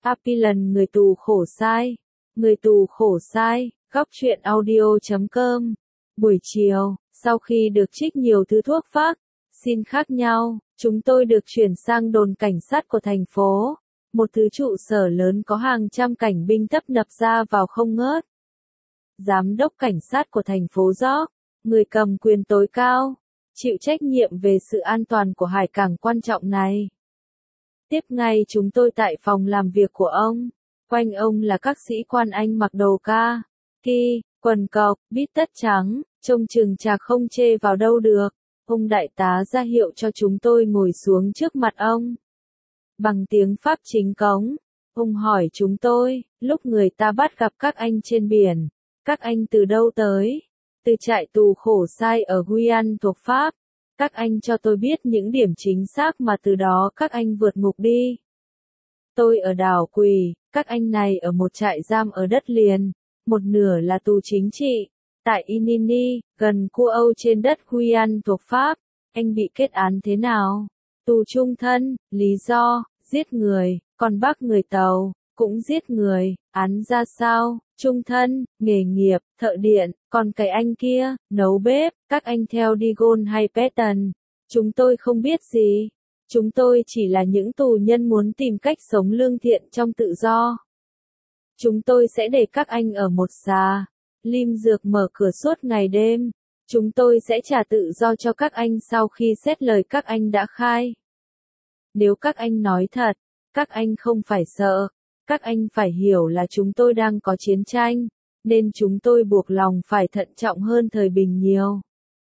Appilan người tù khổ sai. Người tù khổ sai, góc truyện audio.com. Buổi chiều, sau khi được trích nhiều thứ thuốc phác, xin khác nhau, chúng tôi được chuyển sang đồn cảnh sát của thành phố. Một thứ trụ sở lớn có hàng trăm cảnh binh tấp nập ra vào không ngớt. Giám đốc cảnh sát của thành phố York, người cầm quyền tối cao, chịu trách nhiệm về sự an toàn của hải cảng quan trọng này. Tiếp ngay chúng tôi tại phòng làm việc của ông. Quanh ông là các sĩ quan Anh mặc đồ ki, quần cộc, bít tất trắng, trông chừng chạc không chê vào đâu được. Ông đại tá ra hiệu cho chúng tôi ngồi xuống trước mặt ông. Bằng tiếng Pháp chính cống, ông hỏi chúng tôi, lúc người ta bắt gặp các anh trên biển, các anh từ đâu tới? Từ trại tù khổ sai ở Guyane thuộc Pháp. Các anh cho tôi biết những điểm chính xác mà từ đó các anh vượt ngục đi. Tôi ở đảo Quỳ, các anh này ở một trại giam ở đất liền, một nửa là tù chính trị, tại Inini, gần Cua trên đất Guyane thuộc Pháp. Anh bị kết án thế nào? Tù chung thân, lý do, giết người, còn bác người Tàu, cũng giết người, án ra sao? Chung thân, nghề nghiệp, thợ điện, còn cái anh kia, nấu bếp, các anh theo Digon hay Patton. Chúng tôi không biết gì. Chúng tôi chỉ là những tù nhân muốn tìm cách sống lương thiện trong tự do. Chúng tôi sẽ để các anh ở một xà lim dược mở cửa suốt ngày đêm. Chúng tôi sẽ trả tự do cho các anh sau khi xét lời các anh đã khai. Nếu các anh nói thật, các anh không phải sợ. Các anh phải hiểu là chúng tôi đang có chiến tranh, nên chúng tôi buộc lòng phải thận trọng hơn thời bình nhiều.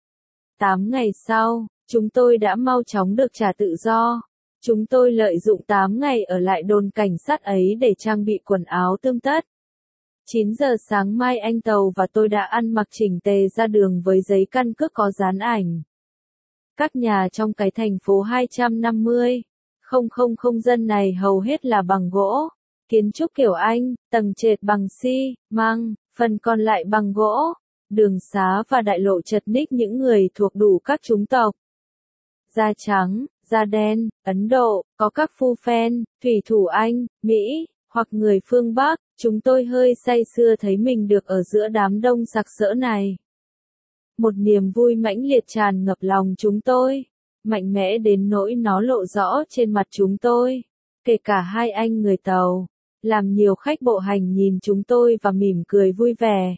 8 ngày sau, chúng tôi đã mau chóng được trả tự do. Chúng tôi lợi dụng 8 ngày ở lại đồn cảnh sát ấy để trang bị quần áo tươm tất. 9 giờ sáng mai anh Tàu và tôi đã ăn mặc chỉnh tề ra đường với giấy căn cước có dán ảnh. Các nhà trong cái thành phố 250,000 dân này hầu hết là bằng gỗ. Kiến trúc kiểu Anh, tầng trệt bằng xi măng, phần còn lại bằng gỗ. Đường xá và đại lộ chật ních những người thuộc đủ các chủng tộc. Da trắng, da đen, Ấn Độ, có các phu phen, thủy thủ Anh, Mỹ, hoặc người phương Bắc. Chúng tôi hơi say sưa thấy mình được ở giữa đám đông sặc sỡ này. Một niềm vui mãnh liệt tràn ngập lòng chúng tôi, mạnh mẽ đến nỗi nó lộ rõ trên mặt chúng tôi. Kể cả hai anh người Tàu, làm nhiều khách bộ hành nhìn chúng tôi và mỉm cười vui vẻ.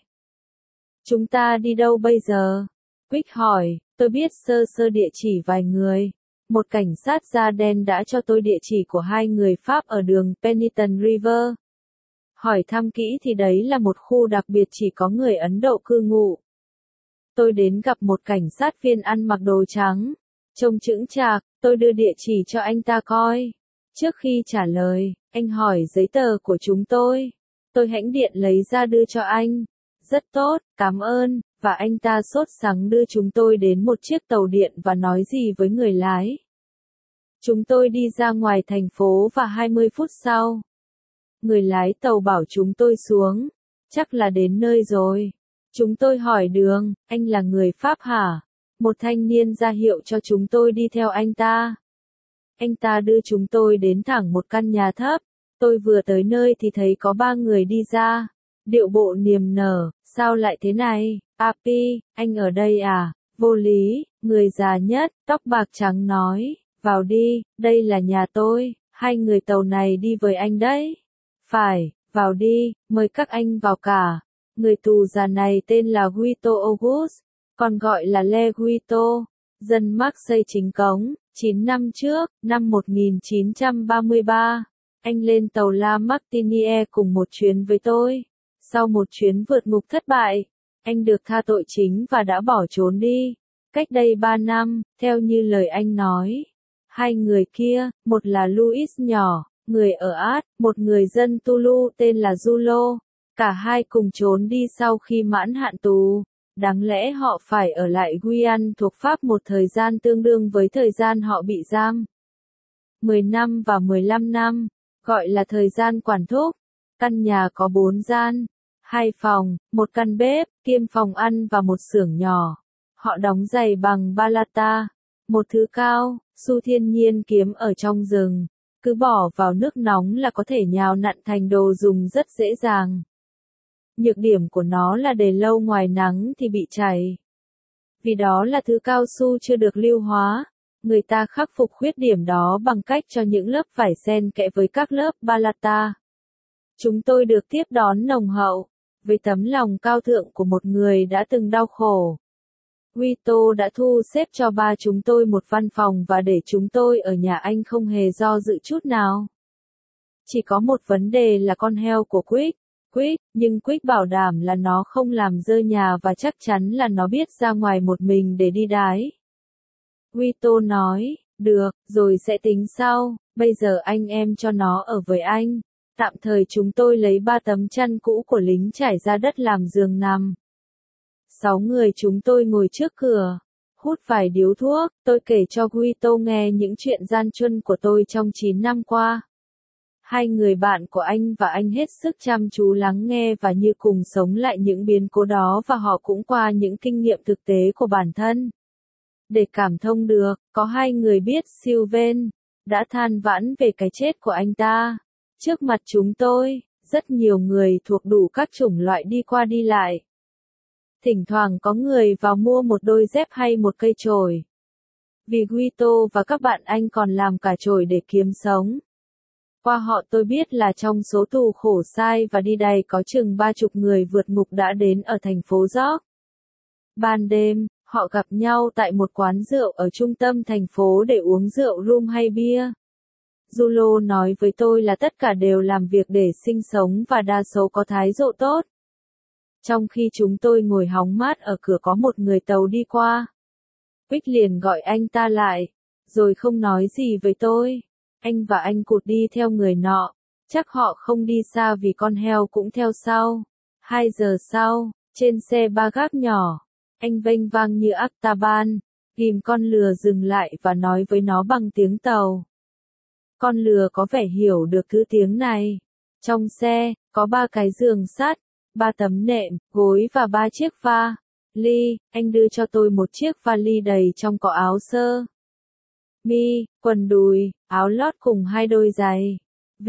Chúng ta đi đâu bây giờ? Quick hỏi, tôi biết sơ sơ địa chỉ vài người. Một cảnh sát da đen đã cho tôi địa chỉ của hai người Pháp ở đường Penitent River. Hỏi thăm kỹ thì đấy là một khu đặc biệt chỉ có người Ấn Độ cư ngụ. Tôi đến gặp một cảnh sát viên ăn mặc đồ trắng. Trông chững chạc, tôi đưa địa chỉ cho anh ta coi. Trước khi trả lời, anh hỏi giấy tờ của chúng tôi. Tôi hãnh điện lấy ra đưa cho anh. Rất tốt, cảm ơn, và anh ta sốt sắng đưa chúng tôi đến một chiếc tàu điện và nói gì với người lái. Chúng tôi đi ra ngoài thành phố và 20 phút sau, người lái tàu bảo chúng tôi xuống. Chắc là đến nơi rồi. Chúng tôi hỏi đường, anh là người Pháp hả? Một thanh niên ra hiệu cho chúng tôi đi theo anh ta. Anh ta đưa chúng tôi đến thẳng một căn nhà thấp. Tôi vừa tới nơi thì thấy có 3 người đi ra. Điệu bộ niềm nở, sao lại thế này? Papi, anh ở đây à? Vô lý, người già nhất, tóc bạc trắng nói, vào đi, đây là nhà tôi, hai người Tàu này đi với anh đấy. Phải, vào đi, mời các anh vào cả. Người tù già này tên là Guito Auguste, còn gọi là Le Guito, dân Marseille chính cống. 9 năm trước, năm 1933, anh lên tàu La Martinière cùng một chuyến với tôi. Sau một chuyến vượt ngục thất bại, anh được tha tội chính và đã bỏ trốn đi. Cách đây 3 năm, theo như lời anh nói. Hai người kia, một là Louis nhỏ, người ở Át, một người dân Tulu tên là Julo. Cả hai cùng trốn đi sau khi mãn hạn tù. Đáng lẽ họ phải ở lại Guyane thuộc Pháp một thời gian tương đương với thời gian họ bị giam. 10 năm và 15 năm, gọi là thời gian quản thúc. Căn nhà có 4 gian, 2 phòng, một căn bếp, kiêm phòng ăn và một xưởng nhỏ. Họ đóng giày bằng balata, một thứ cao, su thiên nhiên kiếm ở trong rừng. cứ bỏ vào nước nóng là có thể nhào nặn thành đồ dùng rất dễ dàng. Nhược điểm của nó là để lâu ngoài nắng thì bị chảy. Vì đó là thứ cao su chưa được lưu hóa, người ta khắc phục khuyết điểm đó bằng cách cho những lớp vải xen kẽ với các lớp balata. Chúng tôi được tiếp đón nồng hậu, với tấm lòng cao thượng của một người đã từng đau khổ. Guito đã thu xếp cho ba chúng tôi một văn phòng và để chúng tôi ở nhà anh không hề do dự chút nào. Chỉ có một vấn đề là con heo của Quick, nhưng Quick bảo đảm là nó không làm dơ nhà và chắc chắn là nó biết ra ngoài một mình để đi đái. Guito nói, được, rồi sẽ tính sau, bây giờ anh em cho nó ở với anh. Tạm thời chúng tôi lấy 3 tấm chăn cũ của lính trải ra đất làm giường nằm. 6 người chúng tôi ngồi trước cửa, hút vài điếu thuốc, tôi kể cho Guito nghe những chuyện gian truân của tôi trong 9 năm qua. Hai người bạn của anh và anh hết sức chăm chú lắng nghe và như cùng sống lại những biến cố đó và họ cũng qua những kinh nghiệm thực tế của bản thân. Để cảm thông được, có hai người biết Sylvain đã than vãn về cái chết của anh ta. Trước mặt chúng tôi, rất nhiều người thuộc đủ các chủng loại đi qua đi lại. Thỉnh thoảng có người vào mua một đôi dép hay một cây chổi. Vì Guito và các bạn anh còn làm cả chổi để kiếm sống. Qua họ tôi biết là trong số tù khổ sai và đi đày có chừng 30 người vượt ngục đã đến ở thành phố York. Ban đêm, họ gặp nhau tại một quán rượu ở trung tâm thành phố để uống rượu rum hay bia. Julo nói với tôi là tất cả đều làm việc để sinh sống và đa số có thái độ tốt. Trong khi chúng tôi ngồi hóng mát ở cửa có một người tàu đi qua. Quick liền gọi anh ta lại, rồi không nói gì với tôi. Anh và anh cụt đi theo người nọ, chắc họ không đi xa vì con heo cũng theo sau. 2 giờ sau, trên xe ba gác nhỏ, anh vênh vang như Octaban, ghim con lừa dừng lại và nói với nó bằng tiếng tàu. Con lừa có vẻ hiểu được thứ tiếng này. Trong xe, có 3 cái giường sắt, 3 tấm nệm, gối và 3 chiếc vali. Anh đưa cho tôi một chiếc vali đầy trong có áo sơ mi, quần đùi, áo lót cùng 2 đôi giày.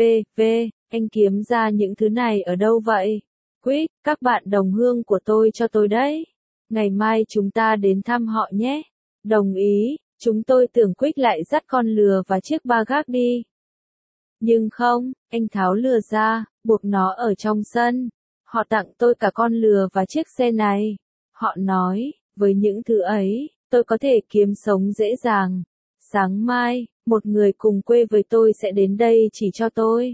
Anh kiếm ra những thứ này ở đâu vậy? Quick, các bạn đồng hương của tôi cho tôi đấy. Ngày mai chúng ta đến thăm họ nhé. Đồng ý, chúng tôi tưởng Quick lại dắt con lừa và chiếc ba gác đi. Nhưng không, anh tháo lừa ra, buộc nó ở trong sân. Họ tặng tôi cả con lừa và chiếc xe này. Họ nói, với những thứ ấy, tôi có thể kiếm sống dễ dàng. Sáng mai, một người cùng quê với tôi sẽ đến đây chỉ cho tôi.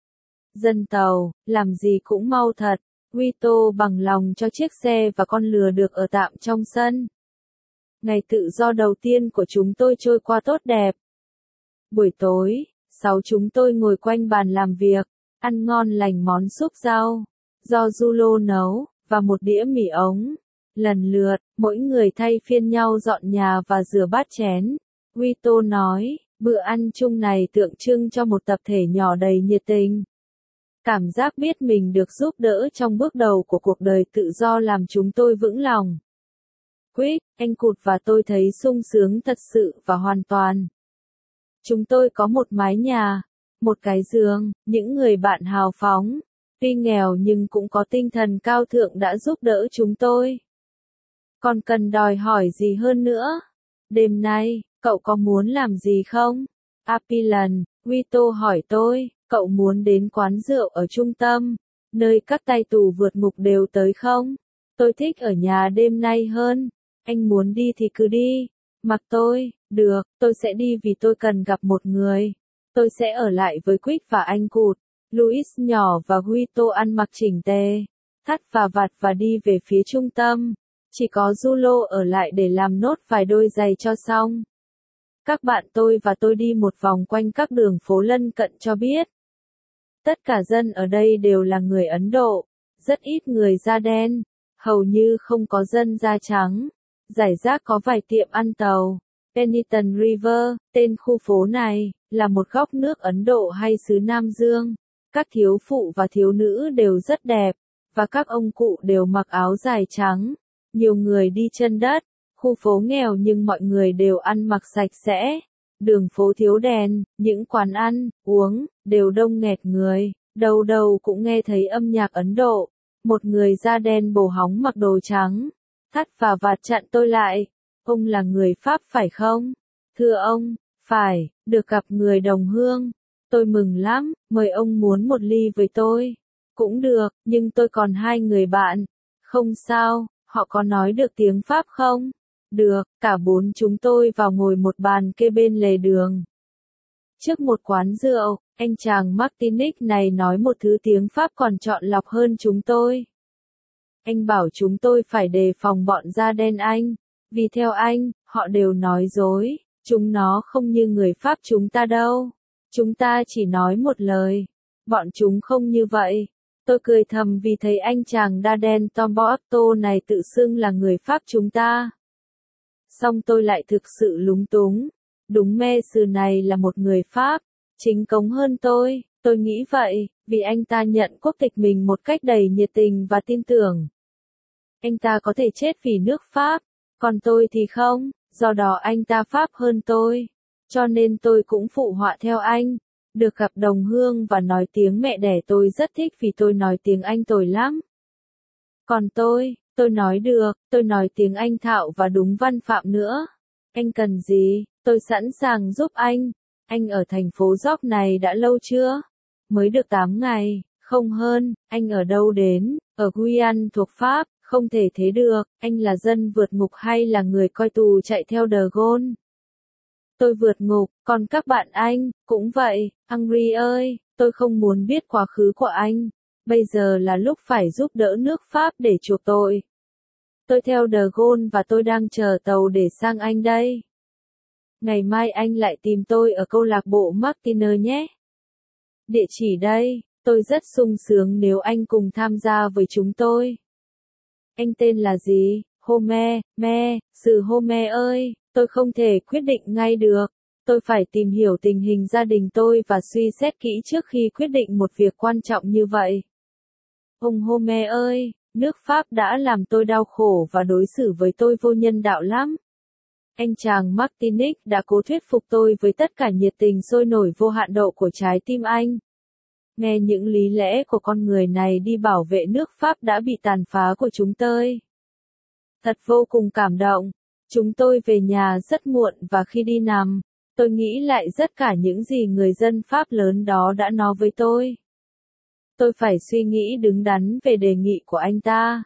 Dân tàu, làm gì cũng mau thật. Guito bằng lòng cho chiếc xe và con lừa được ở tạm trong sân. Ngày tự do đầu tiên của chúng tôi trôi qua tốt đẹp. Buổi tối, 6 chúng tôi ngồi quanh bàn làm việc, ăn ngon lành món súp rau, do Julo nấu, và một đĩa mì ống. Lần lượt, mỗi người thay phiên nhau dọn nhà và rửa bát chén. Guito nói, bữa ăn chung này tượng trưng cho một tập thể nhỏ đầy nhiệt tình. Cảm giác biết mình được giúp đỡ trong bước đầu của cuộc đời tự do làm chúng tôi vững lòng. Quick, anh cụt và tôi thấy sung sướng thật sự và hoàn toàn. Chúng tôi có một mái nhà, một cái giường, những người bạn hào phóng, tuy nghèo nhưng cũng có tinh thần cao thượng đã giúp đỡ chúng tôi. Còn cần đòi hỏi gì hơn nữa? Đêm nay, cậu có muốn làm gì không? Apilan, Guito hỏi tôi, cậu muốn đến quán rượu ở trung tâm, nơi các tay tù vượt ngục đều tới không? Tôi thích ở nhà đêm nay hơn. Anh muốn đi thì cứ đi. Mặc tôi, được, tôi sẽ đi vì tôi cần gặp một người. Tôi sẽ ở lại với Quick và anh cụt. Louis nhỏ và Guito ăn mặc chỉnh tề, thắt và vạt và đi về phía trung tâm. Chỉ có Julo ở lại để làm nốt vài đôi giày cho xong. Các bạn tôi và tôi đi một vòng quanh các đường phố lân cận cho biết. Tất cả dân ở đây đều là người Ấn Độ, rất ít người da đen, hầu như không có dân da trắng. Rải rác có vài tiệm ăn tàu. Peniton River, tên khu phố này, là một góc nước Ấn Độ hay xứ Nam Dương. Các thiếu phụ và thiếu nữ đều rất đẹp, và các ông cụ đều mặc áo dài trắng. Nhiều người đi chân đất, khu phố nghèo nhưng mọi người đều ăn mặc sạch sẽ. Đường phố thiếu đèn, những quán ăn, uống, đều đông nghẹt người, đầu đầu cũng nghe thấy âm nhạc Ấn Độ. Một người da đen bồ hóng mặc đồ trắng, thắt và vạt chặn tôi lại. Ông là người Pháp phải không? Thưa ông, phải, được gặp người đồng hương. Tôi mừng lắm, mời ông muốn một ly với tôi. Cũng được, nhưng tôi còn hai người bạn. Không sao, họ có nói được tiếng Pháp không? Được, cả bốn chúng tôi vào ngồi một bàn kê bên lề đường. Trước một quán rượu, anh chàng Martinic này nói một thứ tiếng Pháp còn chọn lọc hơn chúng tôi. Anh bảo chúng tôi phải đề phòng bọn da đen Anh, vì theo anh, họ đều nói dối, chúng nó không như người Pháp chúng ta đâu. Chúng ta chỉ nói một lời, bọn chúng không như vậy. Tôi cười thầm vì thấy anh chàng da đen Tomboacto này tự xưng là người Pháp chúng ta. Xong tôi lại thực sự lúng túng. Đúng me sừ này là một người Pháp, chính cống hơn tôi nghĩ vậy, vì anh ta nhận quốc tịch mình một cách đầy nhiệt tình và tin tưởng. Anh ta có thể chết vì nước Pháp, còn tôi thì không, do đó anh ta Pháp hơn tôi. Cho nên tôi cũng phụ họa theo anh. Được gặp đồng hương và nói tiếng mẹ đẻ tôi rất thích vì tôi nói tiếng Anh tồi lắm. Còn tôi nói được, tôi nói tiếng Anh thạo và đúng văn phạm nữa. Anh cần gì, tôi sẵn sàng giúp anh. Anh ở thành phố York này đã lâu chưa? Mới được 8 ngày, không hơn. Anh ở đâu đến? Ở Guyane thuộc Pháp, không thể thế được. Anh là dân vượt ngục hay là người coi tù chạy theo De Gaulle? Tôi vượt ngục, còn các bạn anh, cũng vậy. Henry ơi, tôi không muốn biết quá khứ của anh. Bây giờ là lúc phải giúp đỡ nước Pháp để chuộc tội. Tôi theo De Gaulle và tôi đang chờ tàu để sang Anh đây. Ngày mai anh lại tìm tôi ở câu lạc bộ Martiner nhé. Địa chỉ đây, tôi rất sung sướng nếu anh cùng tham gia với chúng tôi. Anh tên là gì? Homer, Sir Homer ơi, tôi không thể quyết định ngay được. Tôi phải tìm hiểu tình hình gia đình tôi và suy xét kỹ trước khi quyết định một việc quan trọng như vậy. Ông Homer ơi, nước Pháp đã làm tôi đau khổ và đối xử với tôi vô nhân đạo lắm. Anh chàng Martinic đã cố thuyết phục tôi với tất cả nhiệt tình sôi nổi vô hạn độ của trái tim anh. Nghe những lý lẽ của con người này đi bảo vệ nước Pháp đã bị tàn phá của chúng tôi. Thật vô cùng cảm động. Chúng tôi về nhà rất muộn và khi đi nằm, tôi nghĩ lại tất cả những gì người dân Pháp lớn đó đã nói với tôi. Tôi phải suy nghĩ đứng đắn về đề nghị của anh ta.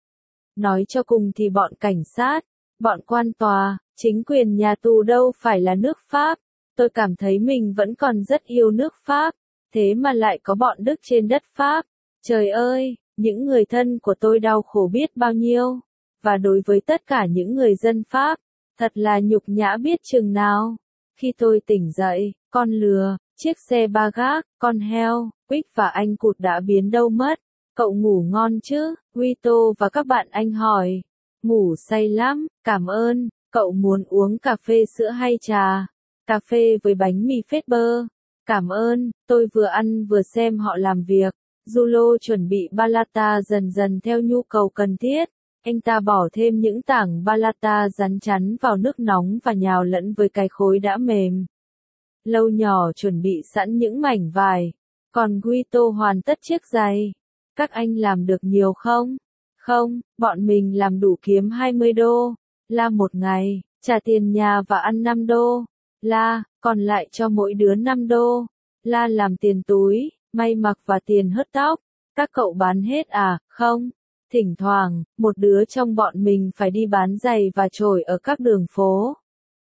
Nói cho cùng thì bọn cảnh sát, bọn quan tòa, chính quyền nhà tù đâu phải là nước Pháp. Tôi cảm thấy mình vẫn còn rất yêu nước Pháp, thế mà lại có bọn Đức trên đất Pháp. Trời ơi, những người thân của tôi đau khổ biết bao nhiêu. Và đối với tất cả những người dân Pháp, thật là nhục nhã biết chừng nào. Khi tôi tỉnh dậy, con lừa, chiếc xe ba gác, con heo, Quick và anh Cụt đã biến đâu mất. Cậu ngủ ngon chứ? Vito và các bạn anh hỏi. Ngủ say lắm, cảm ơn. Cậu muốn uống cà phê sữa hay trà? Cà phê với bánh mì phết bơ. Cảm ơn, tôi vừa ăn vừa xem họ làm việc. Julo chuẩn bị balata dần dần theo nhu cầu cần thiết. Anh ta bỏ thêm những tảng balata rắn chắn vào nước nóng và nhào lẫn với cái khối đã mềm. Lâu nhỏ chuẩn bị sẵn những mảnh vải. Còn Guito hoàn tất chiếc giày. Các anh làm được nhiều không? Không, bọn mình làm đủ kiếm 20 đô. La một ngày, trả tiền nhà và ăn 5 đô. La, còn lại cho mỗi đứa 5 đô. La làm tiền túi, may mặc và tiền hớt tóc. Các cậu bán hết à? Không. Thỉnh thoảng, một đứa trong bọn mình phải đi bán giày và chổi ở các đường phố.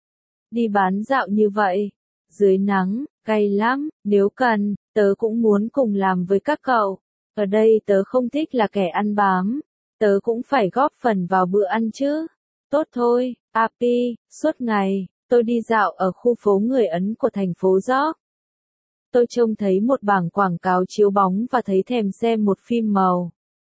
Đi bán dạo như vậy, dưới nắng, gay lắm, nếu cần, tớ cũng muốn cùng làm với các cậu. Ở đây tớ không thích là kẻ ăn bám, tớ cũng phải góp phần vào bữa ăn chứ. Tốt thôi, Api, suốt ngày, tôi đi dạo ở khu phố người Ấn của thành phố York. Tôi trông thấy một bảng quảng cáo chiếu bóng và thấy thèm xem một phim màu.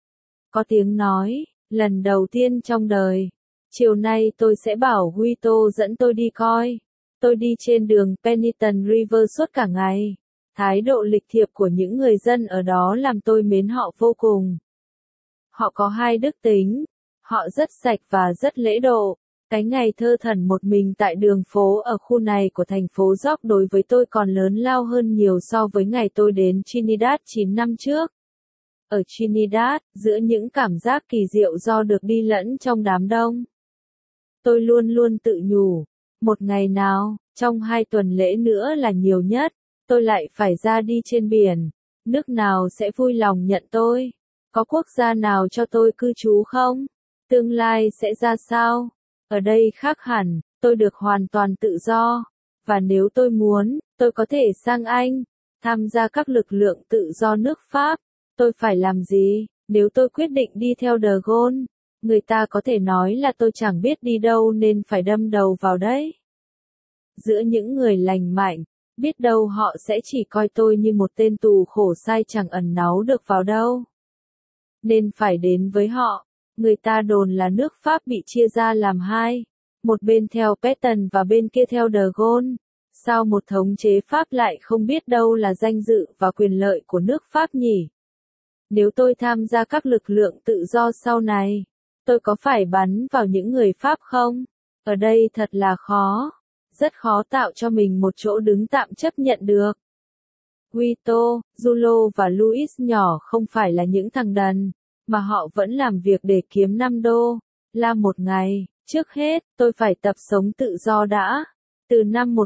Có tiếng nói, lần đầu tiên trong đời. Chiều nay tôi sẽ bảo Guito dẫn tôi đi coi. Tôi đi trên đường Penitent River suốt cả ngày. Thái độ lịch thiệp của những người dân ở đó làm tôi mến họ vô cùng. Họ có hai đức tính. Họ rất sạch và rất lễ độ. Cái ngày thơ thẩn một mình tại đường phố ở khu này của thành phố York đối với tôi còn lớn lao hơn nhiều so với ngày tôi đến Trinidad 9 năm trước. Ở Trinidad, giữa những cảm giác kỳ diệu do được đi lẫn trong đám đông, tôi luôn luôn tự nhủ, một ngày nào, trong 2 tuần lễ nữa là nhiều nhất, tôi lại phải ra đi trên biển. Nước nào sẽ vui lòng nhận tôi? Có quốc gia nào cho tôi cư trú không? Tương lai sẽ ra sao? Ở đây khác hẳn, tôi được hoàn toàn tự do. Và nếu tôi muốn, tôi có thể sang Anh, tham gia các lực lượng tự do nước Pháp. Tôi phải làm gì? Nếu tôi quyết định đi theo De Gaulle, người ta có thể nói là tôi chẳng biết đi đâu nên phải đâm đầu vào đấy. Giữa những người lành mạnh, biết đâu họ sẽ chỉ coi tôi như một tên tù khổ sai chẳng ẩn náu được vào đâu. Nên phải đến với họ. Người ta đồn là nước Pháp bị chia ra làm hai, một bên theo Pétain và bên kia theo De Gaulle. Sao một thống chế Pháp lại không biết đâu là danh dự và quyền lợi của nước Pháp nhỉ? Nếu tôi tham gia các lực lượng tự do sau này, tôi có phải bắn vào những người Pháp không? Ở đây thật là khó. Rất khó tạo cho mình một chỗ đứng tạm chấp nhận được. Guito, Julo và Luis nhỏ không phải là những thằng đần, mà họ vẫn làm việc để kiếm $5 một ngày. Trước hết, tôi phải tập sống tự do đã. Từ năm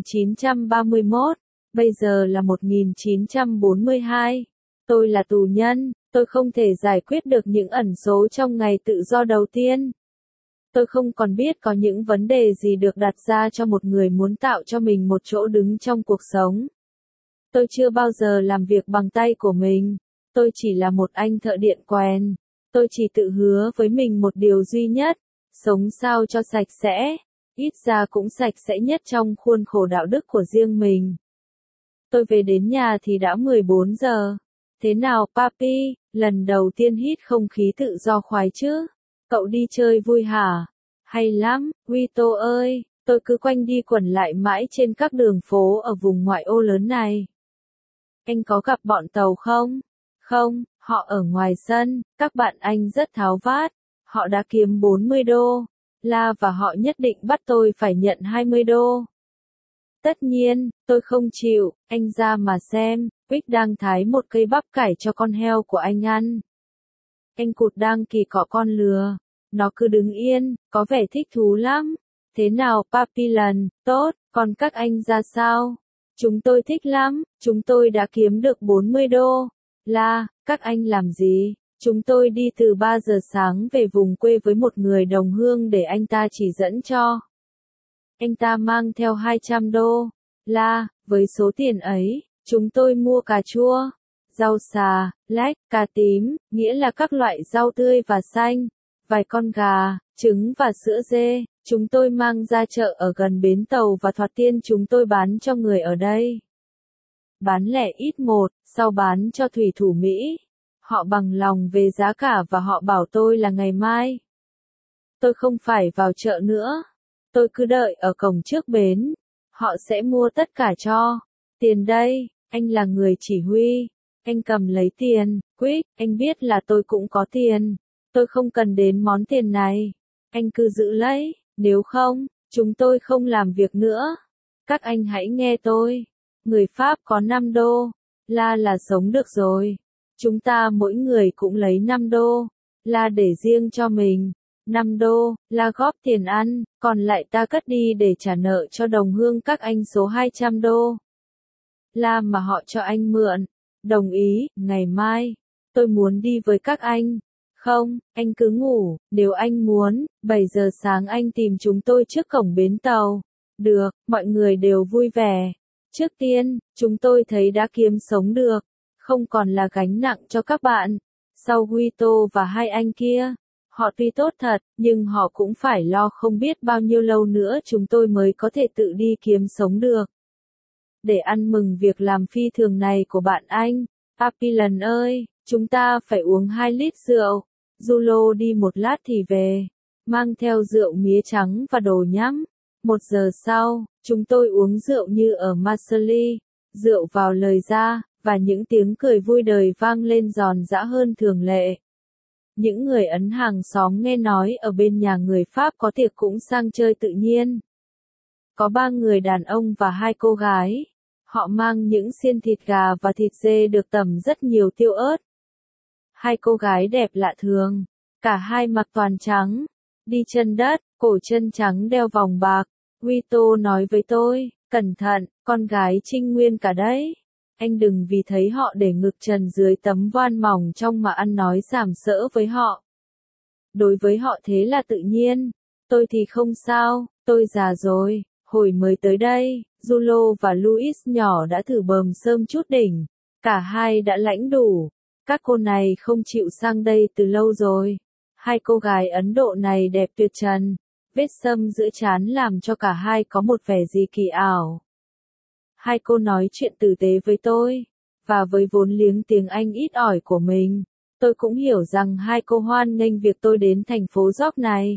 1931, bây giờ là 1942. Tôi là tù nhân, tôi không thể giải quyết được những ẩn số trong ngày tự do đầu tiên. Tôi không còn biết có những vấn đề gì được đặt ra cho một người muốn tạo cho mình một chỗ đứng trong cuộc sống. Tôi chưa bao giờ làm việc bằng tay của mình. Tôi chỉ là một anh thợ điện quèn. Tôi chỉ tự hứa với mình một điều duy nhất, sống sao cho sạch sẽ, ít ra cũng sạch sẽ nhất trong khuôn khổ đạo đức của riêng mình. Tôi về đến nhà thì đã 14 giờ. Thế nào papi, lần đầu tiên hít không khí tự do khoái chứ? Cậu đi chơi vui hả? Hay lắm, Guito ơi, tôi cứ quanh đi quẩn lại mãi trên các đường phố ở vùng ngoại ô lớn này. Anh có gặp bọn tàu không? Không, họ ở ngoài sân, các bạn anh rất tháo vát. Họ đã kiếm $40, và họ nhất định bắt tôi phải nhận $20. Tất nhiên, tôi không chịu, anh ra mà xem, Vic đang thái một cây bắp cải cho con heo của anh ăn. Anh cụt đang kỳ cọ con lừa. Nó cứ đứng yên, có vẻ thích thú lắm. Thế nào papi lần, tốt, còn các anh ra sao? Chúng tôi thích lắm, chúng tôi đã kiếm được $40. Các anh làm gì? Chúng tôi đi từ 3 giờ sáng về vùng quê với một người đồng hương để anh ta chỉ dẫn cho. Anh ta mang theo $200. Với số tiền ấy, chúng tôi mua cà chua, rau xà, lách, cà tím, nghĩa là các loại rau tươi và xanh, vài con gà, trứng và sữa dê. Chúng tôi mang ra chợ ở gần bến tàu và thoạt tiên chúng tôi bán cho người ở đây. Bán lẻ ít một, sau bán cho thủy thủ Mỹ. Họ bằng lòng về giá cả và họ bảo tôi là ngày mai. Tôi không phải vào chợ nữa. Tôi cứ đợi ở cổng trước bến. Họ sẽ mua tất cả cho. Tiền đây, anh là người chỉ huy. Anh cầm lấy tiền, Quick, anh biết là tôi cũng có tiền. Tôi không cần đến món tiền này. Anh cứ giữ lấy, nếu không, chúng tôi không làm việc nữa. Các anh hãy nghe tôi. Người Pháp có $5, là sống được rồi. Chúng ta mỗi người cũng lấy $5, để riêng cho mình. $5, góp tiền ăn, còn lại ta cất đi để trả nợ cho đồng hương các anh số $200. Mà họ cho anh mượn. Đồng ý, ngày mai, tôi muốn đi với các anh. Không, anh cứ ngủ, nếu anh muốn, 7 giờ sáng anh tìm chúng tôi trước cổng bến tàu. Được, mọi người đều vui vẻ. Trước tiên, chúng tôi thấy đã kiếm sống được, không còn là gánh nặng cho các bạn. Sau Guito và hai anh kia, họ tuy tốt thật, nhưng họ cũng phải lo không biết bao nhiêu lâu nữa chúng tôi mới có thể tự đi kiếm sống được. Để ăn mừng việc làm phi thường này của bạn anh, Papi lần ơi, chúng ta phải uống 2 lít rượu. Julo đi một lát thì về, mang theo rượu mía trắng và đồ nhắm. 1 giờ sau, chúng tôi uống rượu như ở Marseille, rượu vào lời ra, và những tiếng cười vui đời vang lên giòn giã hơn thường lệ. Những người Ấn hàng xóm nghe nói ở bên nhà người Pháp có tiệc cũng sang chơi tự nhiên. Có 3 người đàn ông và 2 cô gái. Họ mang những xiên thịt gà và thịt dê được tẩm rất nhiều tiêu ớt. 2 cô gái đẹp lạ thường. Cả hai mặc toàn trắng. Đi chân đất, cổ chân trắng đeo vòng bạc. Guito nói với tôi, cẩn thận, con gái Trinh Nguyên cả đấy. Anh đừng vì thấy họ để ngực trần dưới tấm voan mỏng trong mà ăn nói sàm sỡ với họ. Đối với họ thế là tự nhiên. Tôi thì không sao, tôi già rồi. Hồi mới tới đây, Julo và Luis nhỏ đã thử bờm sơm chút đỉnh. Cả hai đã lãnh đủ. Các cô này không chịu sang đây từ lâu rồi. 2 cô gái Ấn Độ này đẹp tuyệt trần. Vết sâm giữa trán làm cho cả hai có một vẻ gì kỳ ảo. 2 cô nói chuyện tử tế với tôi. Và với vốn liếng tiếng Anh ít ỏi của mình, tôi cũng hiểu rằng 2 cô hoan nghênh việc tôi đến thành phố York này.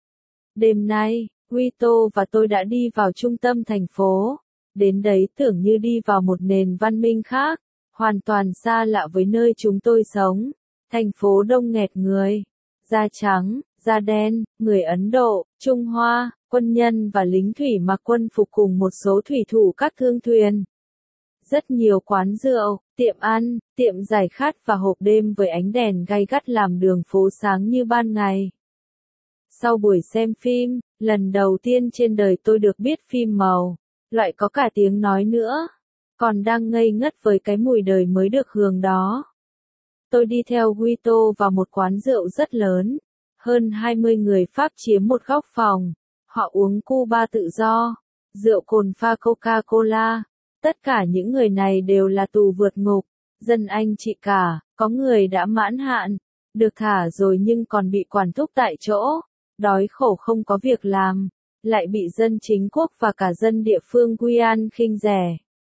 Đêm nay, Guito và tôi đã đi vào trung tâm thành phố. Đến đấy tưởng như đi vào một nền văn minh khác, hoàn toàn xa lạ với nơi chúng tôi sống. Thành phố đông nghẹt người, da trắng, da đen, người Ấn Độ, Trung Hoa, quân nhân và lính thủy mặc quân phục cùng một số thủy thủ các thương thuyền. Rất nhiều quán rượu, tiệm ăn, tiệm giải khát và hộp đêm với ánh đèn gay gắt làm đường phố sáng như ban ngày. Sau buổi xem phim, lần đầu tiên trên đời tôi được biết phim màu, loại có cả tiếng nói nữa, còn đang ngây ngất với cái mùi đời mới được hưởng đó. Tôi đi theo Guito vào một quán rượu rất lớn, hơn 20 người Pháp chiếm một góc phòng, họ uống Cuba tự do, rượu cồn pha Coca-Cola, tất cả những người này đều là tù vượt ngục, dân anh chị cả, có người đã mãn hạn, được thả rồi nhưng còn bị quản thúc tại chỗ. Đói khổ không có việc làm, lại bị dân chính quốc và cả dân địa phương Guian khinh rẻ.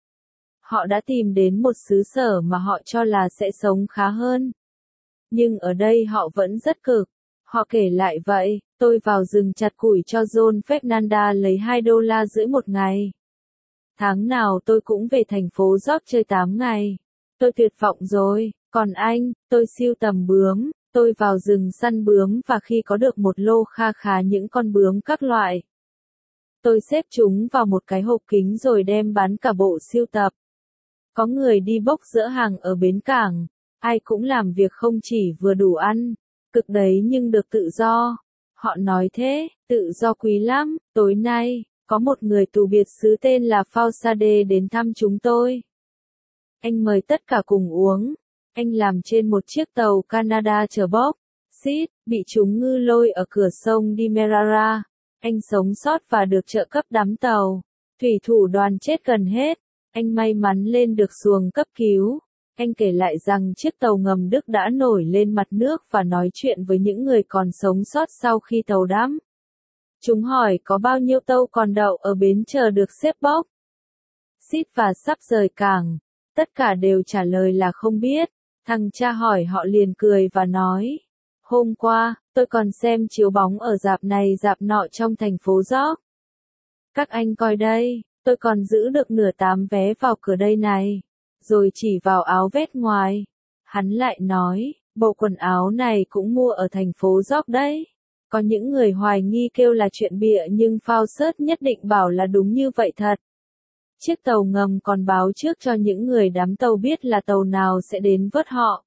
Họ đã tìm đến một xứ sở mà họ cho là sẽ sống khá hơn. Nhưng ở đây họ vẫn rất cực. Họ kể lại vậy, tôi vào rừng chặt củi cho John Fernanda lấy $2 một ngày. Tháng nào tôi cũng về thành phố York chơi 8 ngày. Tôi tuyệt vọng rồi, còn anh, tôi sưu tầm bướm. Tôi vào rừng săn bướm và khi có được một lô kha khá những con bướm các loại, tôi xếp chúng vào một cái hộp kính rồi đem bán cả bộ sưu tập. Có người đi bốc dỡ hàng ở bến cảng, ai cũng làm việc không chỉ vừa đủ ăn, cực đấy nhưng được tự do. Họ nói thế, tự do quý lắm. Tối nay, có một người tù biệt xứ tên là Fausade đến thăm chúng tôi. Anh mời tất cả cùng uống. Anh làm trên một chiếc tàu Canada chở bốc xít, bị chúng ngư lôi ở cửa sông Demerara. Anh sống sót và được trợ cấp đắm tàu. Thủy thủ đoàn chết gần hết. Anh may mắn lên được xuồng cấp cứu. Anh kể lại rằng chiếc tàu ngầm Đức đã nổi lên mặt nước và nói chuyện với những người còn sống sót sau khi tàu đắm. Chúng hỏi có bao nhiêu tàu còn đậu ở bến chờ được xếp bốc xít và sắp rời cảng. Tất cả đều trả lời là không biết. Thằng cha hỏi họ liền cười và nói, hôm qua, tôi còn xem chiếu bóng ở rạp này rạp nọ trong thành phố York. Các anh coi đây, tôi còn giữ được nửa 8 vé vào cửa đây này. Rồi chỉ vào áo vest ngoài. Hắn lại nói, bộ quần áo này cũng mua ở thành phố York đấy. Có những người hoài nghi kêu là chuyện bịa nhưng Fawcett nhất định bảo là đúng như vậy thật. Chiếc tàu ngầm còn báo trước cho những người đắm tàu biết là tàu nào sẽ đến vớt họ.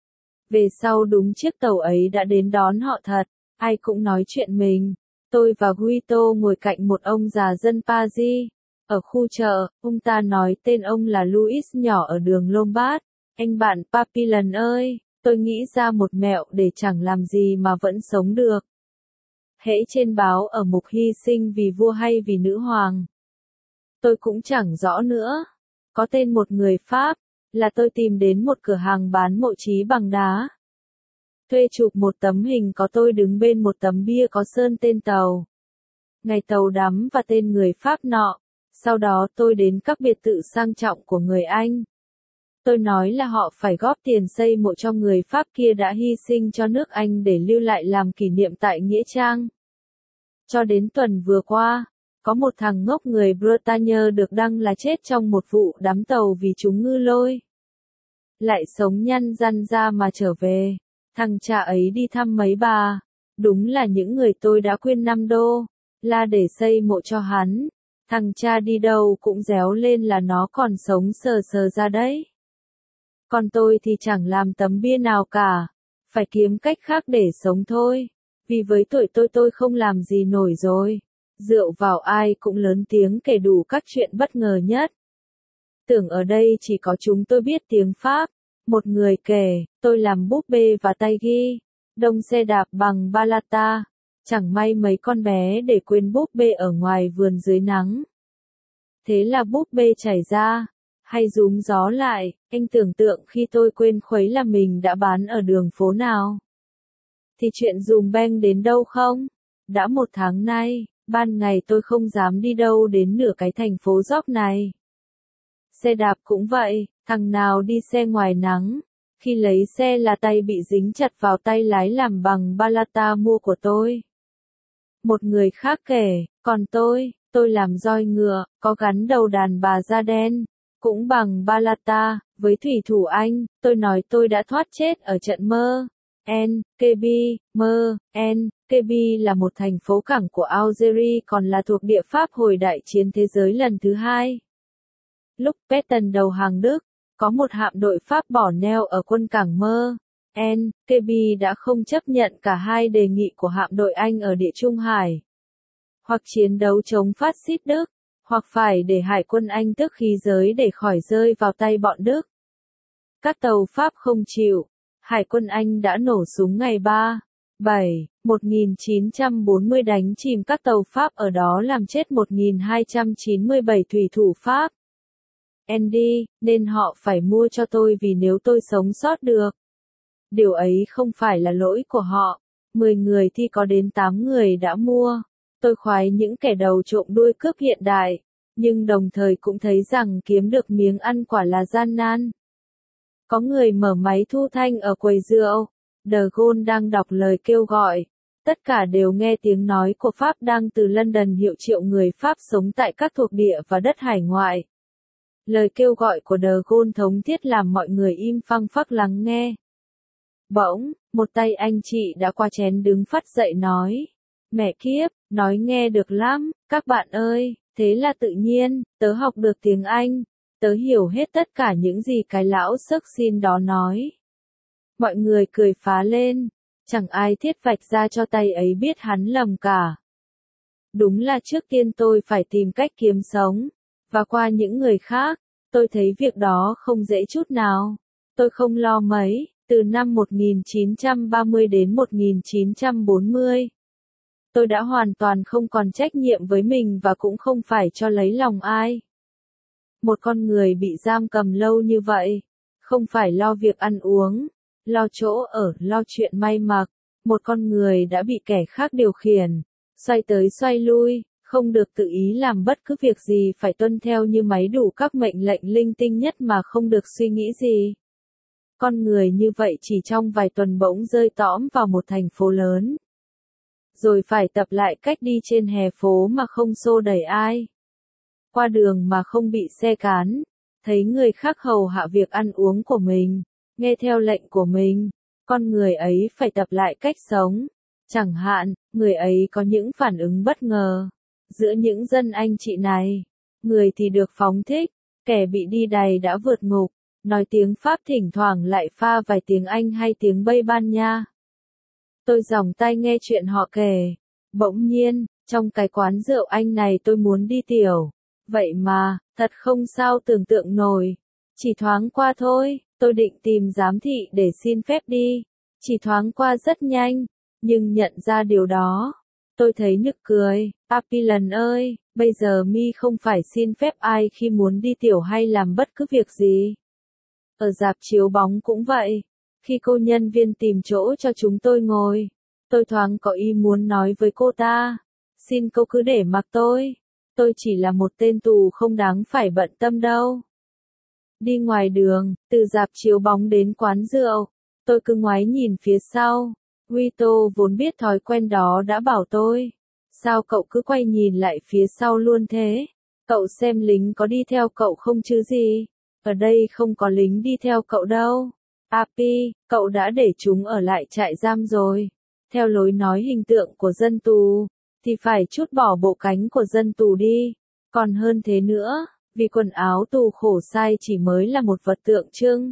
Về sau đúng chiếc tàu ấy đã đến đón họ thật, ai cũng nói chuyện mình. Tôi và Guito ngồi cạnh một ông già dân Paris. Ở khu chợ, ông ta nói tên ông là Luis nhỏ ở đường Lombard. Anh bạn Papillon ơi, tôi nghĩ ra một mẹo để chẳng làm gì mà vẫn sống được. Hễ trên báo ở mục hy sinh vì vua hay vì nữ hoàng. Tôi cũng chẳng rõ nữa. Có tên một người Pháp, là tôi tìm đến một cửa hàng bán mộ trí bằng đá. Thuê chụp một tấm hình có tôi đứng bên một tấm bia có sơn tên tàu. Ngày tàu đắm và tên người Pháp nọ. Sau đó tôi đến các biệt thự sang trọng của người Anh. Tôi nói là họ phải góp tiền xây mộ cho người Pháp kia đã hy sinh cho nước Anh để lưu lại làm kỷ niệm tại Nghĩa Trang. Cho đến tuần vừa qua, có một thằng ngốc người Bretagne được đăng là chết trong một vụ đắm tàu vì chúng ngư lôi. Lại sống nhăn răn ra mà trở về. Thằng cha ấy đi thăm mấy bà, đúng là những người tôi đã quyên $5 là để xây mộ cho hắn. Thằng cha đi đâu cũng réo lên là nó còn sống sờ sờ ra đấy. Còn tôi thì chẳng làm tấm bia nào cả, phải kiếm cách khác để sống thôi, vì với tuổi tôi không làm gì nổi rồi. Rượu vào ai cũng lớn tiếng kể đủ các chuyện bất ngờ nhất. Tưởng ở đây chỉ có chúng tôi biết tiếng Pháp. Một người kể, tôi làm búp bê và tay ghi, đông xe đạp bằng balata. Chẳng may mấy con bé để quên búp bê ở ngoài vườn dưới nắng. Thế là búp bê chảy ra, hay rúm gió lại, anh tưởng tượng khi tôi quên khuấy là mình đã bán ở đường phố nào. Thì chuyện dùm beng đến đâu không? Đã 1 tháng nay, ban ngày tôi không dám đi đâu đến nửa cái thành phố dốc này. Xe đạp cũng vậy, thằng nào đi xe ngoài nắng, khi lấy xe là tay bị dính chặt vào tay lái làm bằng balata mua của tôi. Một người khác kể, còn tôi làm roi ngựa, có gắn đầu đàn bà da đen, cũng bằng balata, với thủy thủ Anh, tôi nói tôi đã thoát chết ở trận Mơ. Kb là một thành phố cảng của Algeria còn là thuộc địa Pháp hồi đại chiến thế giới lần thứ 2. Lúc Pétain đầu hàng Đức, có một hạm đội Pháp bỏ neo ở quân cảng Mơ. Kb đã không chấp nhận cả hai đề nghị của hạm đội Anh ở Địa Trung Hải. Hoặc chiến đấu chống phát xít Đức, hoặc phải để hải quân Anh tức khí giới để khỏi rơi vào tay bọn Đức. Các tàu Pháp không chịu, hải quân Anh đã nổ súng ngày 3/7/1940 đánh chìm các tàu Pháp ở đó làm chết 1.297 thủy thủ Pháp. Andy, nên họ phải mua cho tôi vì nếu tôi sống sót được. Điều ấy không phải là lỗi của họ, 10 người thì có đến 8 người đã mua. Tôi khoái những kẻ đầu trộm đuôi cướp hiện đại, nhưng đồng thời cũng thấy rằng kiếm được miếng ăn quả là gian nan. Có người mở máy thu thanh ở quầy rượu, De Gaulle đang đọc lời kêu gọi. Tất cả đều nghe tiếng nói của Pháp đang từ London hiệu triệu người Pháp sống tại các thuộc địa và đất hải ngoại. Lời kêu gọi của De Gaulle thống thiết làm mọi người im phăng phắc lắng nghe. Bỗng, một tay anh chị đã qua chén đứng phắt dậy nói. Mẹ kiếp, nói nghe được lắm, các bạn ơi, thế là tự nhiên, tớ học được tiếng Anh, tớ hiểu hết tất cả những gì cái lão sức xin đó nói. Mọi người cười phá lên, chẳng ai thiết vạch ra cho tay ấy biết hắn lầm cả. Đúng là trước tiên tôi phải tìm cách kiếm sống, và qua những người khác, tôi thấy việc đó không dễ chút nào. Tôi không lo mấy, từ năm 1930 đến 1940. Tôi đã hoàn toàn không còn trách nhiệm với mình và cũng không phải cho lấy lòng ai. Một con người bị giam cầm lâu như vậy, không phải lo việc ăn uống, lo chỗ ở, lo chuyện may mặc. Một con người đã bị kẻ khác điều khiển, xoay tới xoay lui, không được tự ý làm bất cứ việc gì, phải tuân theo như máy đủ các mệnh lệnh linh tinh nhất mà không được suy nghĩ gì. Con người như vậy chỉ trong vài tuần bỗng rơi tõm vào một thành phố lớn. Rồi phải tập lại cách đi trên hè phố mà không xô đẩy ai. Qua đường mà không bị xe cán. Thấy người khác hầu hạ việc ăn uống của mình. Nghe theo lệnh của mình. Con người ấy phải tập lại cách sống. Chẳng hạn, người ấy có những phản ứng bất ngờ. Giữa những dân anh chị này, người thì được phóng thích. Kẻ bị đi đày đã vượt ngục. Nói tiếng Pháp thỉnh thoảng lại pha vài tiếng Anh hay tiếng Tây Ban Nha. Tôi dòng tai nghe chuyện họ kể. Bỗng nhiên, trong cái quán rượu Anh này tôi muốn đi tiểu. Vậy mà, thật không sao tưởng tượng nổi. Chỉ thoáng qua thôi, tôi định tìm giám thị để xin phép đi. Chỉ thoáng qua rất nhanh, nhưng nhận ra điều đó. Tôi thấy nực cười. Papi lần ơi, bây giờ mi không phải xin phép ai khi muốn đi tiểu hay làm bất cứ việc gì. Ở rạp chiếu bóng cũng vậy. Khi cô nhân viên tìm chỗ cho chúng tôi ngồi, tôi thoáng có ý muốn nói với cô ta. Xin cô cứ để mặc tôi chỉ là một tên tù không đáng phải bận tâm đâu. Đi ngoài đường, từ rạp chiếu bóng đến quán rượu, tôi cứ ngoái nhìn phía sau. Vito vốn biết thói quen đó đã bảo tôi. Sao cậu cứ quay nhìn lại phía sau luôn thế? Cậu xem lính có đi theo cậu không chứ gì? Ở đây không có lính đi theo cậu đâu. Api, cậu đã để chúng ở lại trại giam rồi. Theo lối nói hình tượng của dân tù, thì phải trút bỏ bộ cánh của dân tù đi. Còn hơn thế nữa, vì quần áo tù khổ sai chỉ mới là một vật tượng trưng.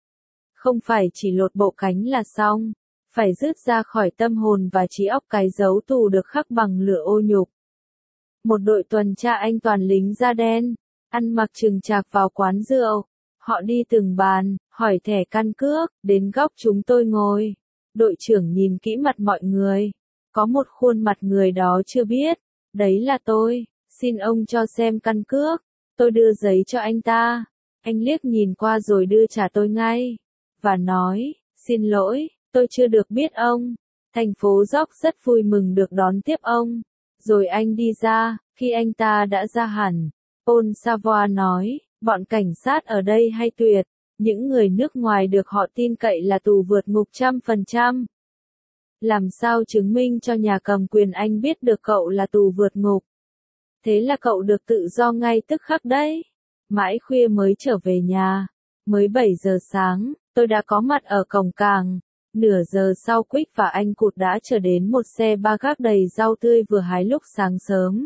Không phải chỉ lột bộ cánh là xong, phải rút ra khỏi tâm hồn và trí óc cái dấu tù được khắc bằng lửa ô nhục. Một đội tuần tra anh toàn lính da đen, ăn mặc chừng chạc vào quán rượu. Họ đi từng bàn, hỏi thẻ căn cước, đến góc chúng tôi ngồi. Đội trưởng nhìn kỹ mặt mọi người. Có một khuôn mặt người đó chưa biết. Đấy là tôi, xin ông cho xem căn cước. Tôi đưa giấy cho anh ta. Anh liếc nhìn qua rồi đưa trả tôi ngay. Và nói, xin lỗi, tôi chưa được biết ông. Thành phố York rất vui mừng được đón tiếp ông. Rồi anh đi ra, khi anh ta đã ra hẳn. Paul Savoy nói, bọn cảnh sát ở đây hay tuyệt, những người nước ngoài được họ tin cậy là tù vượt ngục 100%. Làm sao chứng minh cho nhà cầm quyền anh biết được cậu là tù vượt ngục? Thế là cậu được tự do ngay tức khắc đấy. Mãi khuya mới trở về nhà. Mới 7 giờ sáng, tôi đã có mặt ở cổng cảng. Nửa giờ sau Quick và anh Cụt đã trở đến một xe ba gác đầy rau tươi vừa hái lúc sáng sớm.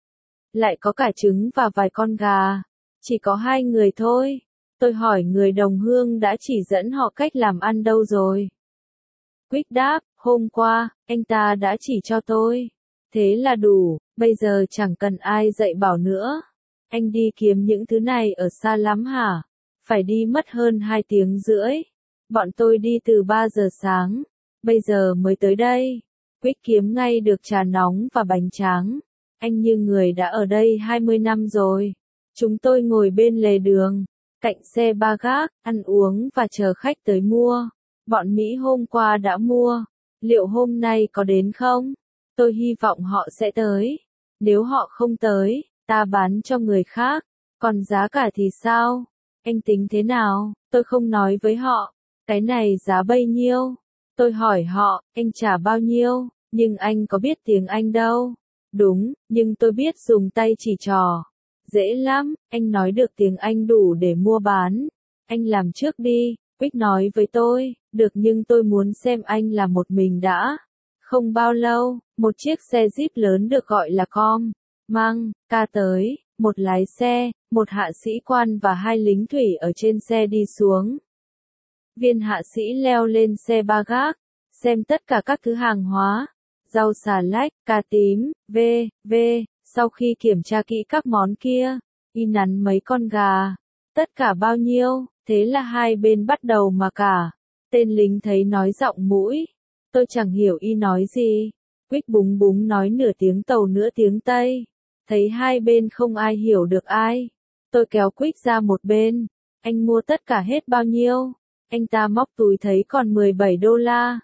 Lại có cả trứng và vài con gà. Chỉ có 2 người thôi. Tôi hỏi người đồng hương đã chỉ dẫn họ cách làm ăn đâu rồi. Quick đáp, hôm qua, anh ta đã chỉ cho tôi. Thế là đủ, bây giờ chẳng cần ai dạy bảo nữa. Anh đi kiếm những thứ này ở xa lắm hả? Phải đi mất hơn 2 tiếng rưỡi. Bọn tôi đi từ 3 giờ sáng. Bây giờ mới tới đây. Quick kiếm ngay được trà nóng và bánh tráng. Anh như người đã ở đây 20 năm rồi. Chúng tôi ngồi bên lề đường, cạnh xe ba gác, ăn uống và chờ khách tới mua. Bọn Mỹ hôm qua đã mua. Liệu hôm nay có đến không? Tôi hy vọng họ sẽ tới. Nếu họ không tới, ta bán cho người khác. Còn giá cả thì sao? Anh tính thế nào? Tôi không nói với họ. Cái này giá bấy nhiêu? Tôi hỏi họ, anh trả bao nhiêu? Nhưng anh có biết tiếng Anh đâu. Đúng, nhưng tôi biết dùng tay chỉ trò. Dễ lắm, anh nói được tiếng Anh đủ để mua bán. Anh làm trước đi, Quick nói với tôi, được nhưng tôi muốn xem anh làm một mình đã. Không bao lâu, một chiếc xe Jeep lớn được gọi là mang ca tới, một lái xe, một hạ sĩ quan và 2 lính thủy ở trên xe đi xuống. Viên hạ sĩ leo lên xe ba gác, xem tất cả các thứ hàng hóa, rau xà lách, cà tím, v. Sau khi kiểm tra kỹ các món kia, y nắn mấy con gà. Tất cả bao nhiêu? Thế là hai bên bắt đầu mà cả. Tên lính thấy nói giọng mũi. Tôi chẳng hiểu y nói gì. Quick búng búng nói nửa tiếng Tàu nửa tiếng Tây. Thấy hai bên không ai hiểu được ai. Tôi kéo Quick ra một bên. Anh mua tất cả hết bao nhiêu? Anh ta móc túi thấy còn 17 đô la.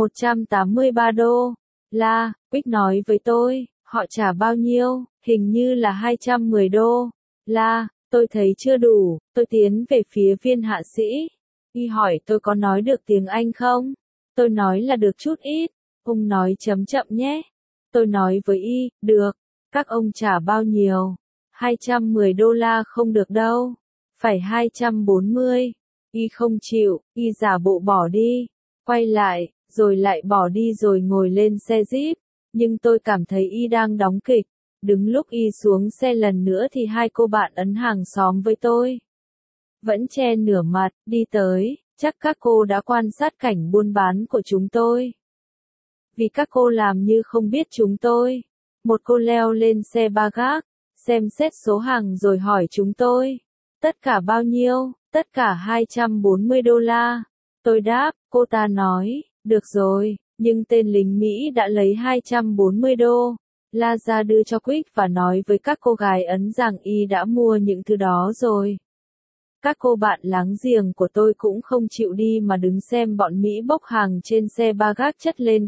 183 đô la. Quick nói với tôi, họ trả bao nhiêu? Hình như là 210 đô la. Tôi thấy chưa đủ, tôi tiến về phía viên hạ sĩ. Y hỏi tôi có nói được tiếng Anh không? Tôi nói là được chút ít. Ông nói chấm chậm nhé. Tôi nói với Y, được. Các ông trả bao nhiêu? 210 đô la không được đâu. Phải 240. Y không chịu, Y giả bộ bỏ đi. Quay lại, rồi lại bỏ đi rồi ngồi lên xe Jeep. Nhưng tôi cảm thấy Y đang đóng kịch. Đứng lúc Y xuống xe lần nữa thì hai cô bạn ấn hàng xóm với tôi. Vẫn che nửa mặt, đi tới, chắc các cô đã quan sát cảnh buôn bán của chúng tôi. Vì các cô làm như không biết chúng tôi. Một cô leo lên xe ba gác, xem xét số hàng rồi hỏi chúng tôi. Tất cả bao nhiêu? Tất cả 240 đô la. Tôi đáp, cô ta nói, được rồi, nhưng tên lính Mỹ đã lấy 240 đô la ra đưa cho Quick và nói với các cô gái ấn rằng Y đã mua những thứ đó rồi. Các cô bạn láng giềng của tôi cũng không chịu đi mà đứng xem bọn Mỹ bốc hàng trên xe ba gác chất lên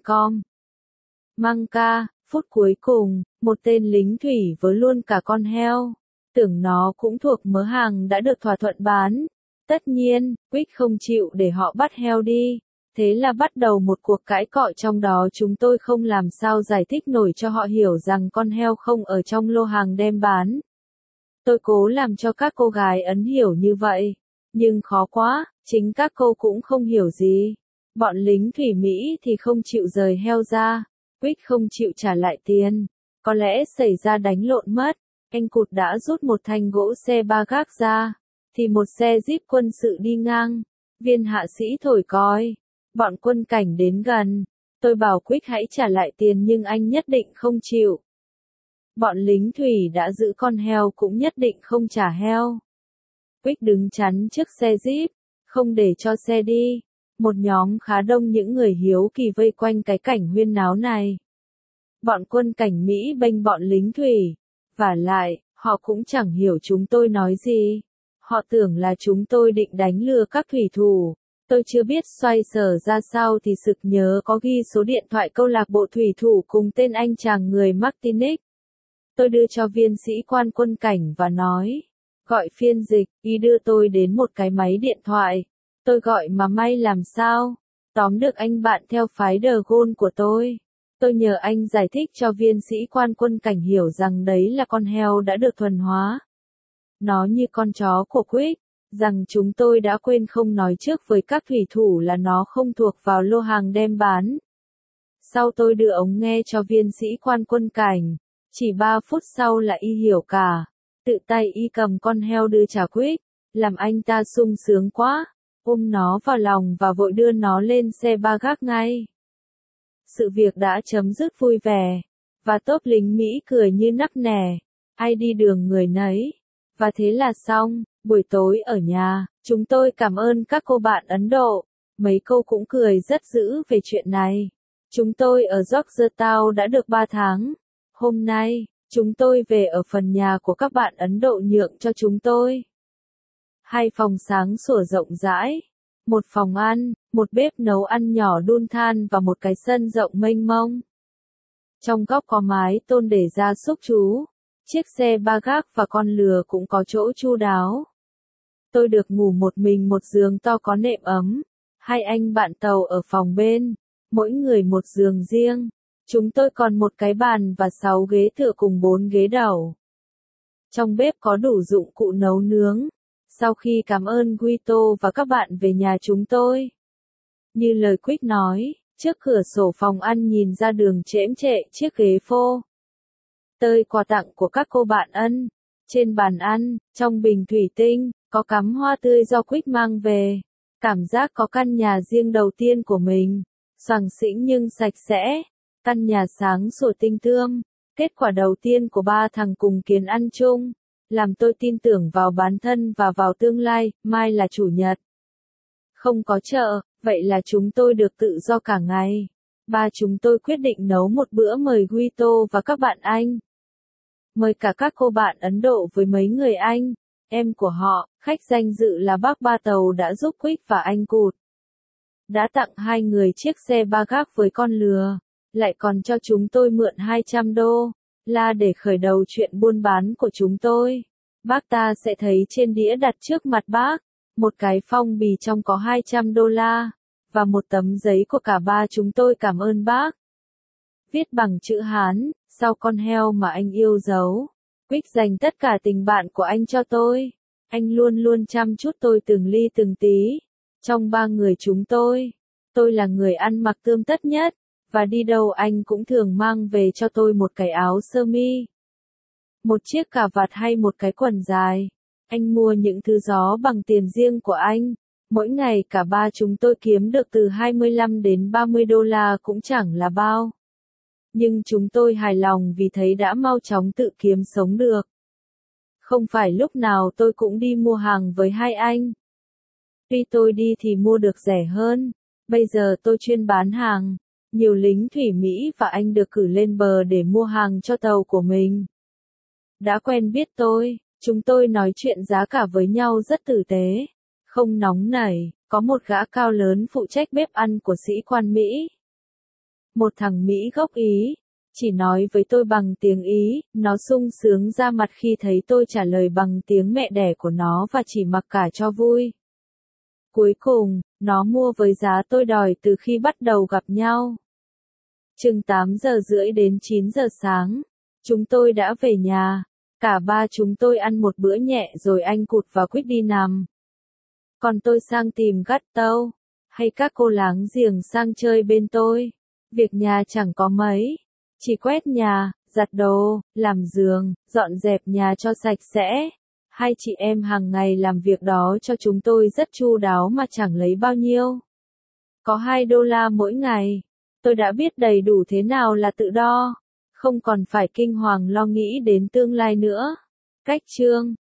mang ca. Phút cuối cùng, một tên lính thủy với luôn cả con heo. Tưởng nó cũng thuộc mớ hàng đã được thỏa thuận bán. Tất nhiên, Quick không chịu để họ bắt heo đi. Thế là bắt đầu một cuộc cãi cọ trong đó chúng tôi không làm sao giải thích nổi cho họ hiểu rằng con heo không ở trong lô hàng đem bán. Tôi cố làm cho các cô gái ấn hiểu như vậy. Nhưng khó quá, chính các cô cũng không hiểu gì. Bọn lính thủy Mỹ thì không chịu rời heo ra, Quick không chịu trả lại tiền. Có lẽ xảy ra đánh lộn mất, anh Cụt đã rút một thanh gỗ xe ba gác ra, thì một xe jeep quân sự đi ngang. Viên hạ sĩ thổi còi, bọn quân cảnh đến gần. Tôi bảo Quick hãy trả lại tiền nhưng anh nhất định không chịu. Bọn lính thủy đã giữ con heo cũng nhất định không trả heo. Quick đứng chắn trước xe jeep, không để cho xe đi. Một nhóm khá đông những người hiếu kỳ vây quanh cái cảnh huyên náo này. Bọn quân cảnh Mỹ bênh bọn lính thủy. Vả lại, họ cũng chẳng hiểu chúng tôi nói gì. Họ tưởng là chúng tôi định đánh lừa các thủy thủ. Tôi chưa biết xoay sở ra sao thì sực nhớ có ghi số điện thoại câu lạc bộ thủy thủ cùng tên anh chàng người Martinic. Tôi đưa cho viên sĩ quan quân cảnh và nói, gọi phiên dịch, y đưa tôi đến một cái máy điện thoại. Tôi gọi mà may làm sao, tóm được anh bạn theo phái The Gaulle của tôi. Tôi nhờ anh giải thích cho viên sĩ quan quân cảnh hiểu rằng đấy là con heo đã được thuần hóa. Nó như con chó của Quick, rằng chúng tôi đã quên không nói trước với các thủy thủ là nó không thuộc vào lô hàng đem bán. Sau tôi đưa ống nghe cho viên sĩ quan quân cảnh, chỉ 3 phút sau là y hiểu cả. Tự tay y cầm con heo đưa trả Quick, làm anh ta sung sướng quá, ôm nó vào lòng và vội đưa nó lên xe ba gác ngay. Sự việc đã chấm dứt vui vẻ, và tốp lính Mỹ cười như nắc nẻ, ai đi đường người nấy. Và thế là xong, buổi tối ở nhà, chúng tôi cảm ơn các cô bạn Ấn Độ, mấy cô cũng cười rất dữ về chuyện này. Chúng tôi ở Georgetown đã được 3 tháng. Hôm nay, chúng tôi về ở phần nhà của các bạn Ấn Độ nhượng cho chúng tôi. 2 phòng sáng sủa rộng rãi, một phòng ăn, một bếp nấu ăn nhỏ đun than và một cái sân rộng mênh mông. Trong góc có mái tôn để gia súc trú, chiếc xe ba gác và con lừa cũng có chỗ chu đáo. Tôi được ngủ một mình một giường to có nệm ấm, 2 anh bạn tàu ở phòng bên, mỗi người một giường riêng. Chúng tôi còn một cái bàn và 6 ghế tựa cùng 4 ghế đầu. Trong bếp có đủ dụng cụ nấu nướng. Sau khi cảm ơn Guito và các bạn về nhà chúng tôi, như lời Quick nói, trước cửa sổ phòng ăn nhìn ra đường chễm chệ chiếc ghế phô. Tơi quà tặng của các cô bạn Ân. Trên bàn ăn, trong bình thủy tinh, có cắm hoa tươi do Quick mang về. Cảm giác có căn nhà riêng đầu tiên của mình. Xoàng xĩnh nhưng sạch sẽ. Căn nhà sáng sủa tinh tươm. Kết quả đầu tiên của 3 thằng cùng kiến ăn chung. Làm tôi tin tưởng vào bản thân và vào tương lai, mai là chủ nhật. Không có chợ, vậy là chúng tôi được tự do cả ngày. Ba chúng tôi quyết định nấu một bữa mời Guito và các bạn Anh. Mời cả các cô bạn Ấn Độ với mấy người Anh, em của họ, khách danh dự là bác ba tàu đã giúp Quick và anh Cụt. Đã tặng 2 người chiếc xe ba gác với con lừa, lại còn cho chúng tôi mượn 200 đô. Là để khởi đầu chuyện buôn bán của chúng tôi. Bác ta sẽ thấy trên đĩa đặt trước mặt bác, một cái phong bì trong có 200 đô la, và một tấm giấy của cả ba chúng tôi cảm ơn bác. Viết bằng chữ Hán, sau con heo mà anh yêu dấu. Quick dành tất cả tình bạn của anh cho tôi. Anh luôn luôn chăm chút tôi từng ly từng tí. Trong 3 người chúng tôi là người ăn mặc tươm tất nhất. Và đi đâu anh cũng thường mang về cho tôi một cái áo sơ mi, một chiếc cà vạt hay một cái quần dài. Anh mua những thứ đó bằng tiền riêng của anh. Mỗi ngày cả ba chúng tôi kiếm được từ 25 đến 30 đô la cũng chẳng là bao. Nhưng chúng tôi hài lòng vì thấy đã mau chóng tự kiếm sống được. Không phải lúc nào tôi cũng đi mua hàng với 2 anh. Tuy tôi đi thì mua được rẻ hơn. Bây giờ tôi chuyên bán hàng. Nhiều lính thủy Mỹ và Anh được cử lên bờ để mua hàng cho tàu của mình. Đã quen biết tôi, chúng tôi nói chuyện giá cả với nhau rất tử tế, không nóng nảy. Có một gã cao lớn phụ trách bếp ăn của sĩ quan Mỹ. Một thằng Mỹ gốc Ý, chỉ nói với tôi bằng tiếng Ý, nó sung sướng ra mặt khi thấy tôi trả lời bằng tiếng mẹ đẻ của nó và chỉ mặc cả cho vui. Cuối cùng, nó mua với giá tôi đòi từ khi bắt đầu gặp nhau. Chừng 8 giờ rưỡi đến 9 giờ sáng, chúng tôi đã về nhà. Cả ba chúng tôi ăn một bữa nhẹ rồi anh Cụt và Quick đi nằm. Còn tôi sang tìm gắt tâu, hay các cô láng giềng sang chơi bên tôi. Việc nhà chẳng có mấy, chỉ quét nhà, giặt đồ, làm giường, dọn dẹp nhà cho sạch sẽ. Hai chị em hàng ngày làm việc đó cho chúng tôi rất chu đáo mà chẳng lấy bao nhiêu. Có $2 mỗi ngày, tôi đã biết đầy đủ thế nào là tự do, không còn phải kinh hoàng lo nghĩ đến tương lai nữa. Cách chương